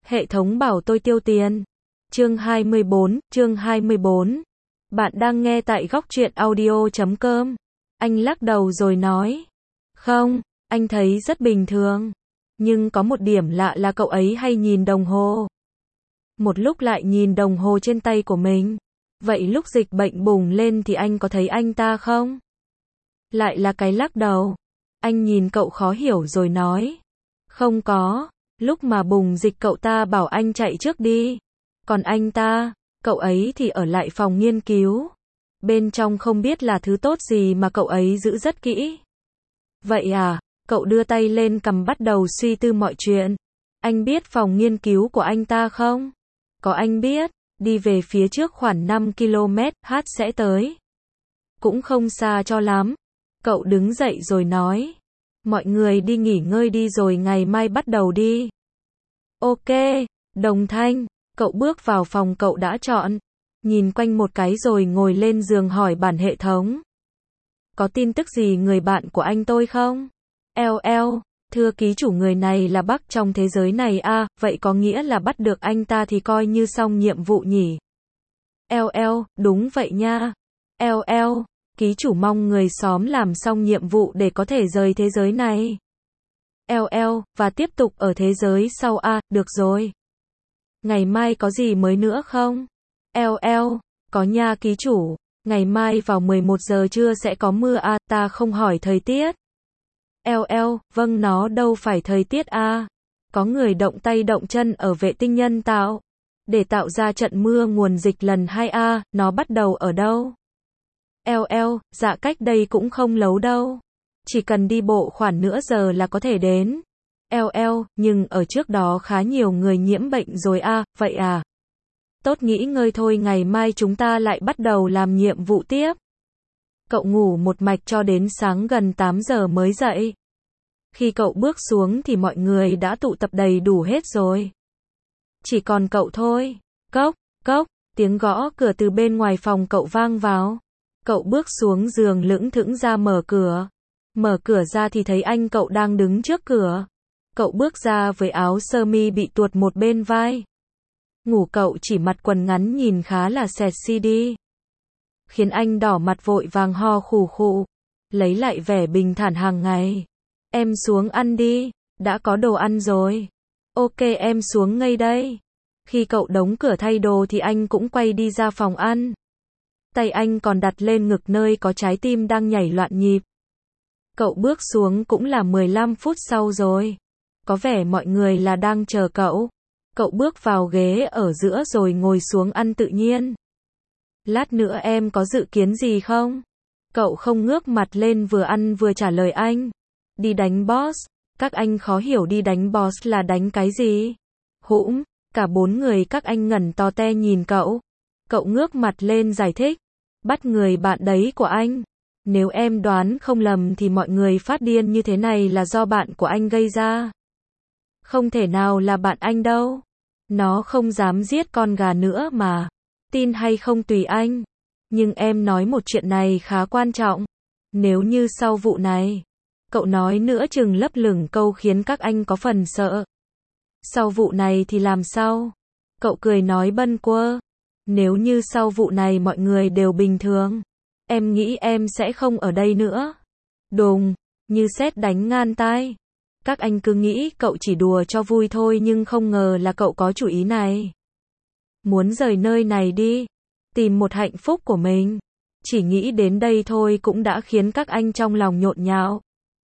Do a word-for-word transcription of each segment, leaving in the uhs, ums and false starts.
Hệ thống bảo tôi tiêu tiền. Chương hai mươi bốn, chương hai mươi bốn. Bạn đang nghe tại góc truyện audio chấm com. Anh lắc đầu rồi nói. Không, anh thấy rất bình thường. Nhưng có một điểm lạ là cậu ấy hay nhìn đồng hồ. Một lúc lại nhìn đồng hồ trên tay của mình. Vậy lúc dịch bệnh bùng lên thì anh có thấy anh ta không? Lại là cái lắc đầu. Anh nhìn cậu khó hiểu rồi nói. Không có. Lúc mà bùng dịch cậu ta bảo anh chạy trước đi. Còn anh ta, cậu ấy thì ở lại phòng nghiên cứu. Bên trong không biết là thứ tốt gì mà cậu ấy giữ rất kỹ. Vậy à, cậu đưa tay lên cầm bắt đầu suy tư mọi chuyện. Anh biết phòng nghiên cứu của anh ta không? Có, anh biết, đi về phía trước khoảng năm ki lô mét, hát sẽ tới. Cũng không xa cho lắm. Cậu đứng dậy rồi nói. Mọi người đi nghỉ ngơi đi rồi ngày mai bắt đầu đi. Ok, đồng thanh, cậu bước vào phòng cậu đã chọn. Nhìn quanh một cái rồi ngồi lên giường hỏi bản hệ thống. Có tin tức gì người bạn của anh tôi không? eo eo, thưa ký chủ, người này là Bắc trong thế giới này à, vậy có nghĩa là bắt được anh ta thì coi như xong nhiệm vụ nhỉ? eo eo, đúng vậy nha. eo eo, ký chủ mong người xóm làm xong nhiệm vụ để có thể rời thế giới này. eo eo, và tiếp tục ở thế giới sau à, được rồi. Ngày mai có gì mới nữa không? eo eo, có nha ký chủ, ngày mai vào mười một giờ trưa sẽ có mưa à, ta không hỏi thời tiết. eo eo, vâng, nó đâu phải thời tiết à. Có người động tay động chân ở vệ tinh nhân tạo để tạo ra trận mưa nguồn dịch lần hai à, nó bắt đầu ở đâu? eo eo, dạ cách đây cũng không lâu đâu. Chỉ cần đi bộ khoảng nửa giờ là có thể đến. eo eo, nhưng ở trước đó khá nhiều người nhiễm bệnh rồi à, vậy à? Tốt, nghỉ ngơi thôi, ngày mai chúng ta lại bắt đầu làm nhiệm vụ tiếp. Cậu ngủ một mạch cho đến sáng gần tám giờ mới dậy. Khi cậu bước xuống thì mọi người đã tụ tập đầy đủ hết rồi. Chỉ còn cậu thôi. Cốc, cốc, tiếng gõ cửa từ bên ngoài phòng cậu vang vào. Cậu bước xuống giường lững thững ra mở cửa. Mở cửa ra thì thấy anh cậu đang đứng trước cửa. Cậu bước ra với áo sơ mi bị tuột một bên vai. Ngủ cậu chỉ mặc quần ngắn nhìn khá là sexy đi. Khiến anh đỏ mặt vội vàng ho khù khụ. Lấy lại vẻ bình thản hàng ngày. Em xuống ăn đi, đã có đồ ăn rồi. Ok, em xuống ngay đây. Khi cậu đóng cửa thay đồ thì anh cũng quay đi ra phòng ăn. Tay anh còn đặt lên ngực nơi có trái tim đang nhảy loạn nhịp. Cậu bước xuống cũng là mười lăm phút sau rồi. Có vẻ mọi người là đang chờ cậu. Cậu bước vào ghế ở giữa rồi ngồi xuống ăn tự nhiên. Lát nữa em có dự kiến gì không? Cậu không ngước mặt lên, vừa ăn vừa trả lời anh. Đi đánh boss. Các anh khó hiểu đi đánh boss là đánh cái gì? Hũm, cả bốn người các anh ngẩn to te nhìn cậu. Cậu ngước mặt lên giải thích. Bắt người bạn đấy của anh. Nếu em đoán không lầm thì mọi người phát điên như thế này là do bạn của anh gây ra. Không thể nào là bạn anh đâu. Nó không dám giết con gà nữa mà. Tin hay không tùy anh. Nhưng em nói một chuyện này khá quan trọng. Nếu như sau vụ này, cậu nói nữa chừng lấp lửng câu khiến các anh có phần sợ. Sau vụ này thì làm sao? Cậu cười nói bâng quơ. Nếu như sau vụ này mọi người đều bình thường, em nghĩ em sẽ không ở đây nữa. Đùng, như sét đánh ngang tai. Các anh cứ nghĩ cậu chỉ đùa cho vui thôi nhưng không ngờ là cậu có chủ ý này. Muốn rời nơi này đi, tìm một hạnh phúc của mình. Chỉ nghĩ đến đây thôi cũng đã khiến các anh trong lòng nhộn nhạo.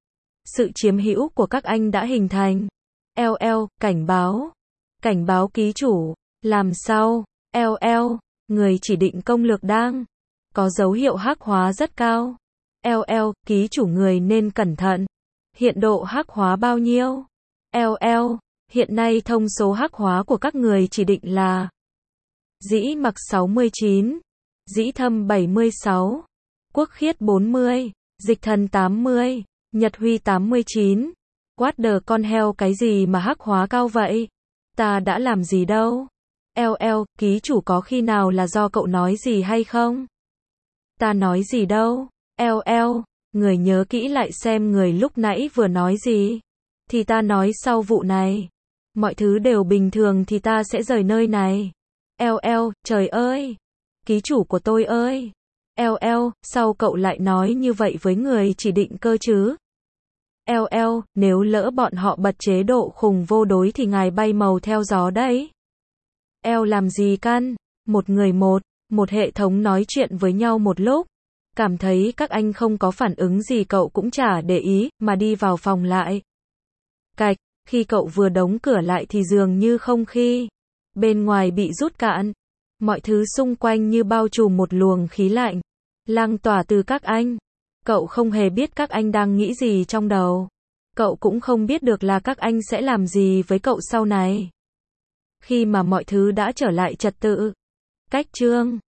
Sự chiếm hữu của các anh đã hình thành. eo eo, cảnh báo. Cảnh báo ký chủ. Làm sao? eo eo, người chỉ định công lược đang có dấu hiệu hắc hóa rất cao. eo eo, ký chủ người nên cẩn thận. Hiện độ hắc hóa bao nhiêu? eo eo, hiện nay thông số hắc hóa của các người chỉ định là Dĩ Mặc sáu mươi chín, Dĩ Thâm bảy mươi sáu, Quốc Khiết bốn mươi, Dịch Thần tám mươi, Nhật Huy tám mươi chín. What the con heo, cái gì mà hắc hóa cao vậy? Ta đã làm gì đâu? eo eo, ký chủ có khi nào là do cậu nói gì hay không? Ta nói gì đâu? eo eo, người nhớ kỹ lại xem người lúc nãy vừa nói gì. Thì ta nói sau vụ này, mọi thứ đều bình thường thì ta sẽ rời nơi này. Eo eo, trời ơi! Ký chủ của tôi ơi! Eo eo, sao cậu lại nói như vậy với người chỉ định cơ chứ? Eo eo, nếu lỡ bọn họ bật chế độ khủng vô đối thì ngài bay màu theo gió đấy. Eo làm gì căn? Một người một, một hệ thống nói chuyện với nhau một lúc. Cảm thấy các anh không có phản ứng gì cậu cũng chả để ý, mà đi vào phòng lại. Cạch, khi cậu vừa đóng cửa lại thì dường như không khí bên ngoài bị rút cạn. Mọi thứ xung quanh như bao trùm một luồng khí lạnh, lan tỏa từ các anh. Cậu không hề biết các anh đang nghĩ gì trong đầu. Cậu cũng không biết được là các anh sẽ làm gì với cậu sau này. Khi mà mọi thứ đã trở lại trật tự. Cách chương